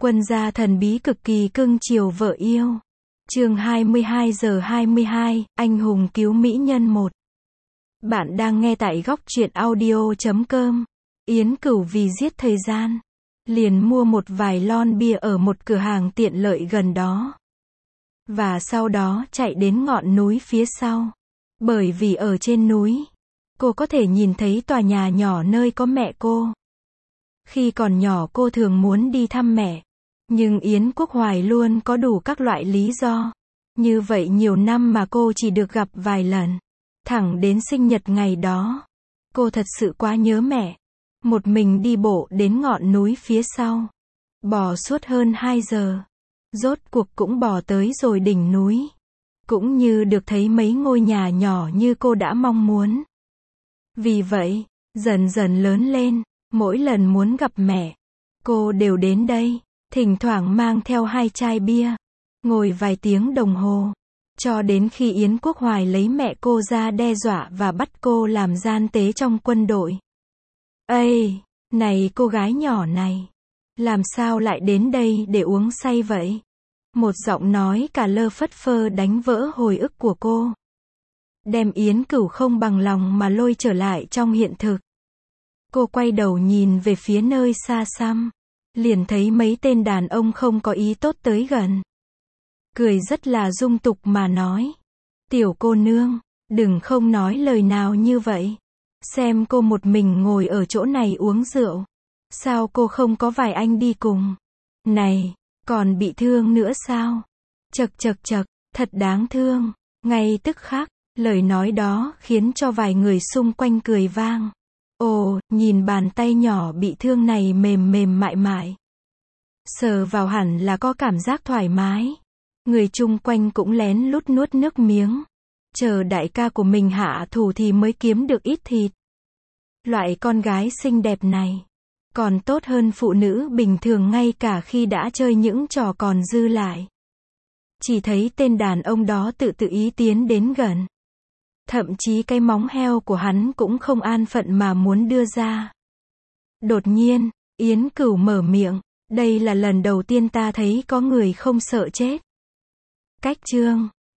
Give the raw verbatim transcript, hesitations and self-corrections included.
Quân gia thần bí cực kỳ cưng chiều vợ yêu. Chương hai mươi hai giờ hai mươi hai, anh hùng cứu mỹ nhân một. Bạn đang nghe tại góc truyện audio chấm com. Yến Cửu vì giết thời gian, liền mua một vài lon bia ở một cửa hàng tiện lợi gần đó. Và sau đó chạy đến ngọn núi phía sau. Bởi vì ở trên núi, cô có thể nhìn thấy tòa nhà nhỏ nơi có mẹ cô. Khi còn nhỏ cô thường muốn đi thăm mẹ. Nhưng Yến Quốc Hoài luôn có đủ các loại lý do. Như vậy nhiều năm mà cô chỉ được gặp vài lần. Thẳng đến sinh nhật ngày đó, cô thật sự quá nhớ mẹ. Một mình đi bộ đến ngọn núi phía sau. Bò suốt hơn hai giờ. Rốt cuộc cũng bò tới rồi đỉnh núi. Cũng như được thấy mấy ngôi nhà nhỏ như cô đã mong muốn. Vì vậy, dần dần lớn lên, mỗi lần muốn gặp mẹ, cô đều đến đây. Thỉnh thoảng mang theo hai chai bia, ngồi vài tiếng đồng hồ, cho đến khi Yến Quốc Hoài lấy mẹ cô ra đe dọa và bắt cô làm gian tế trong quân đội. Ây, này cô gái nhỏ này, làm sao lại đến đây để uống say vậy? Một giọng nói cả lơ phất phơ đánh vỡ hồi ức của cô. Đem Yến Cửu không bằng lòng mà lôi trở lại trong hiện thực. Cô quay đầu nhìn về phía nơi xa xăm. Liền thấy mấy tên đàn ông không có ý tốt tới gần. Cười rất là dung tục mà nói. Tiểu cô nương, đừng không nói lời nào như vậy. Xem cô một mình ngồi ở chỗ này uống rượu. Sao cô không có vài anh đi cùng? Này, còn bị thương nữa sao? Chật chật chật, thật đáng thương. Ngay tức khắc, lời nói đó khiến cho vài người xung quanh cười vang. Ồ, nhìn bàn tay nhỏ bị thương này mềm mềm mại mại. Sờ vào hẳn là có cảm giác thoải mái. Người chung quanh cũng lén lút nuốt nước miếng. Chờ đại ca của mình hạ thủ thì mới kiếm được ít thịt. Loại con gái xinh đẹp này, còn tốt hơn phụ nữ bình thường ngay cả khi đã chơi những trò còn dư lại. Chỉ thấy tên đàn ông đó tự tự ý tiến đến gần. Thậm chí cái móng heo của hắn cũng không an phận mà muốn đưa ra. Đột nhiên, Yến Cửu mở miệng, đây là lần đầu tiên ta thấy có người không sợ chết. Cách chương